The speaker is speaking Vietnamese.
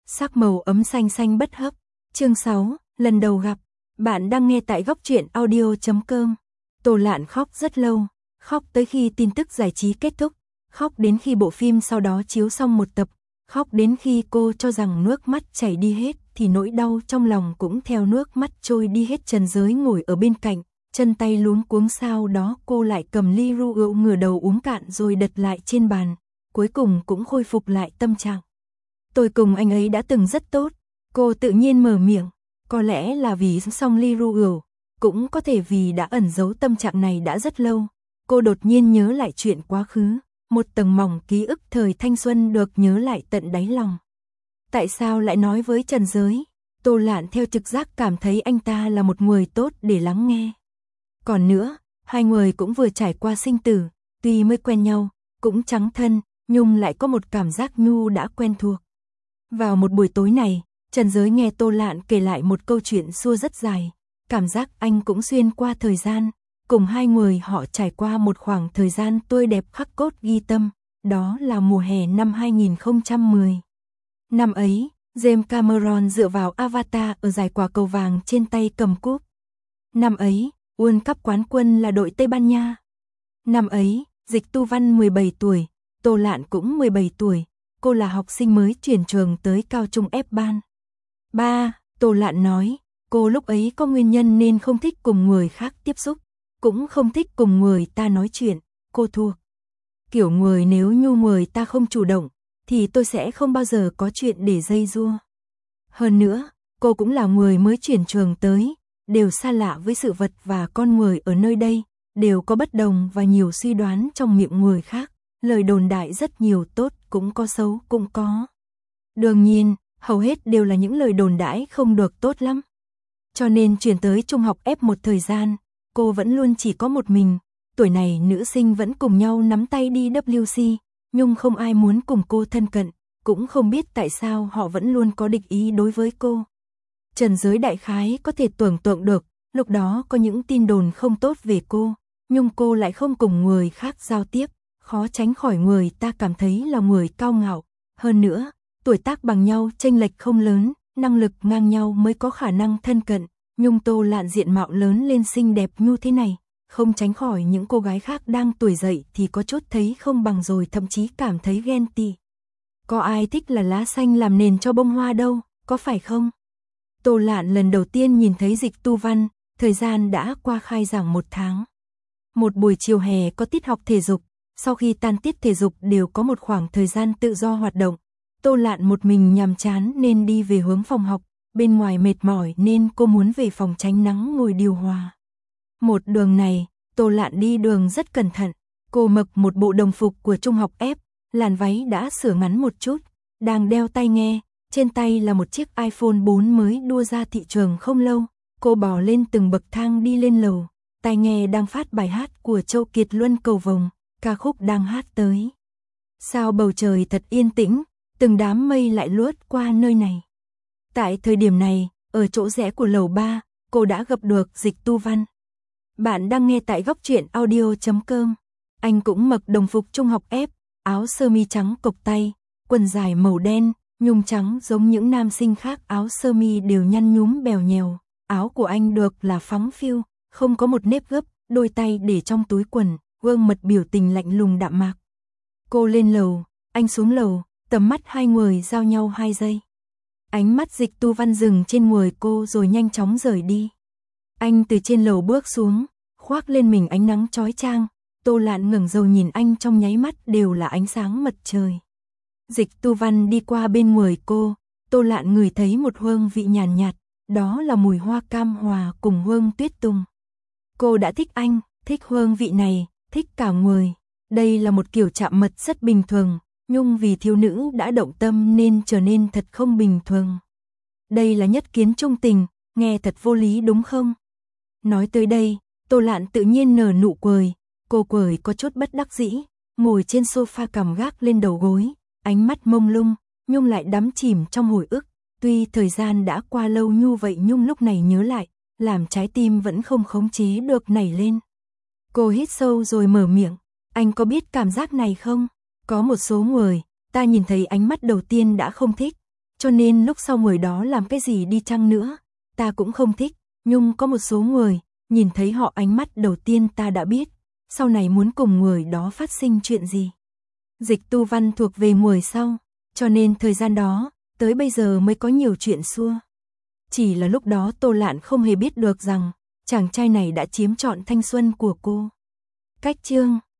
sắc màu ấm xanh xanh bất hấp. Chương 6, lần đầu gặp. Bạn đang nghe tại góc truyện audio.com. Tô Lạn khóc rất lâu, khóc tới khi tin tức giải trí kết thúc, khóc đến khi bộ phim sau đó chiếu xong một tập, khóc đến khi cô cho rằng nước mắt chảy đi hết thì nỗi đau trong lòng cũng theo nước mắt trôi đi hết. Trần Giới ngồi ở bên cạnh, chân tay luống cuống, sau đó cô lại cầm ly rượu ngửa đầu uống cạn rồi đặt lại trên bàn, cuối cùng cũng khôi phục lại tâm trạng. Tôi cùng anh ấy đã từng rất tốt, cô tự nhiên mở miệng, có lẽ là vì xong ly rượu, cũng có thể vì đã ẩn giấu tâm trạng này đã rất lâu. Cô đột nhiên nhớ lại chuyện quá khứ, một tầng mỏng ký ức thời thanh xuân được nhớ lại tận đáy lòng. Tại sao lại nói với Trần Giới? Tô Lạn theo trực giác cảm thấy anh ta là một người tốt để lắng nghe. Còn nữa, hai người cũng vừa trải qua sinh tử, tuy mới quen nhau, cũng trắng thân, nhưng lại có một cảm giác nhu đã quen thuộc. Vào một buổi tối này, Trần Giới nghe Tô Lạn kể lại một câu chuyện xưa rất dài, cảm giác anh cũng xuyên qua thời gian, cùng hai người họ trải qua một khoảng thời gian tươi đẹp khắc cốt ghi tâm, đó là mùa hè năm 2010. Năm ấy, James Cameron dựa vào Avatar ở giải quả cầu vàng trên tay cầm cúp. Năm ấy, World Cup quán quân là đội Tây Ban Nha. Năm ấy, Dịch Tu Văn 17 tuổi, Tô Lạn cũng 17 tuổi, cô là học sinh mới chuyển trường tới cao trung F ban. 3. Tô Lạn nói, cô lúc ấy có nguyên nhân nên không thích cùng người khác tiếp xúc, cũng không thích cùng người ta nói chuyện, cô thuộc kiểu người nếu như người ta không chủ động, thì tôi sẽ không bao giờ có chuyện để dây dưa. Hơn nữa, cô cũng là người mới chuyển trường tới, đều xa lạ với sự vật và con người ở nơi đây, đều có bất đồng và nhiều suy đoán trong miệng người khác, lời đồn đại rất nhiều, tốt cũng có, xấu cũng có. Đương nhiên, hầu hết đều là những lời đồn đãi không được tốt lắm. Cho nên chuyển tới trung học F một thời gian, cô vẫn luôn chỉ có một mình, tuổi này nữ sinh vẫn cùng nhau nắm tay đi WC, nhưng không ai muốn cùng cô thân cận, cũng không biết tại sao họ vẫn luôn có địch ý đối với cô. Trần Giới đại khái có thể tưởng tượng được, lúc đó có những tin đồn không tốt về cô, nhưng cô lại không cùng người khác giao tiếp, khó tránh khỏi người ta cảm thấy là người cao ngạo. Hơn nữa, tuổi tác bằng nhau chênh lệch không lớn, năng lực ngang nhau mới có khả năng thân cận, nhưng Tô Lạn diện mạo lớn lên xinh đẹp như thế này, không tránh khỏi những cô gái khác đang tuổi dậy thì có chút thấy không bằng rồi thậm chí cảm thấy ghen tị. Có ai thích là lá xanh làm nền cho bông hoa đâu, có phải không? Tô Lạn lần đầu tiên nhìn thấy Dịch Tu Văn, thời gian đã qua khai giảng 1 tháng. Một buổi chiều hè có tiết học thể dục, sau khi tan tiết thể dục đều có một khoảng thời gian tự do hoạt động. Tô Lạn một mình nhàm chán nên đi về hướng phòng học, bên ngoài mệt mỏi nên cô muốn về phòng tránh nắng ngồi điều hòa. Một đường này, Tô Lạn đi đường rất cẩn thận, cô mặc một bộ đồng phục của trung học F, làn váy đã sửa ngắn một chút, đang đeo tai nghe, trên tay là một chiếc iPhone 4 mới đua ra thị trường không lâu. Cô bò lên từng bậc thang đi lên lầu, tai nghe đang phát bài hát của Châu Kiệt Luân Cầu Vồng, ca khúc đang hát tới. Sao bầu trời thật yên tĩnh, từng đám mây lại lướt qua nơi này. Tại thời điểm này, ở chỗ rẽ của lầu 3, cô đã gặp được Dịch Tu Văn. Bạn đang nghe tại góc truyện audio.com. Anh cũng mặc đồng phục trung học F, áo sơ mi trắng cộc tay, quần dài màu đen, nhung trắng giống những nam sinh khác, áo sơ mi đều nhăn nhúm bèo nhèo. Áo của anh được là phóng phiu, không có một nếp gấp, đôi tay để trong túi quần, gương mặt biểu tình lạnh lùng đạm mạc. Cô lên lầu, anh xuống lầu, tầm mắt hai người giao nhau 2 giây. Ánh mắt Dịch Tu Văn dừng trên người cô rồi nhanh chóng rời đi. Anh từ trên lầu bước xuống, khoác lên mình ánh nắng chói chang. Tô Lạn ngẩng đầu nhìn anh, trong nháy mắt đều là ánh sáng mặt trời. Dịch Tu Văn đi qua bên người cô, Tô Lạn ngửi thấy một hương vị nhàn nhạt, đó là mùi hoa cam hòa cùng hương tuyết tùng. Cô đã thích anh, thích hương vị này, thích cả người. Đây là một kiểu chạm mật rất bình thường, nhưng vì thiếu nữ đã động tâm nên trở nên thật không bình thường. Đây là nhất kiến trung tình, nghe thật vô lý đúng không? Nói tới đây, Tô Lạn tự nhiên nở nụ cười, cô cười có chút bất đắc dĩ, ngồi trên sofa cằm gác lên đầu gối, ánh mắt mông lung, nhưng lại đắm chìm trong hồi ức. Tuy thời gian đã qua lâu như vậy nhưng lúc này nhớ lại, làm trái tim vẫn không khống chế được nảy lên. Cô hít sâu rồi mở miệng, anh có biết cảm giác này không? Có một số người, ta nhìn thấy ánh mắt đầu tiên đã không thích, Cho nên lúc sau người đó làm cái gì đi chăng nữa, ta cũng không thích. Nhưng có một số người, nhìn thấy họ ánh mắt đầu tiên ta đã biết, sau này muốn cùng người đó phát sinh chuyện gì. Dịch Tu Văn thuộc về người sau, cho nên thời gian đó, tới bây giờ mới có nhiều chuyện xua. Chỉ là lúc đó Tô Lạn không hề biết được rằng, chàng trai này đã chiếm trọn thanh xuân của cô. Cách chương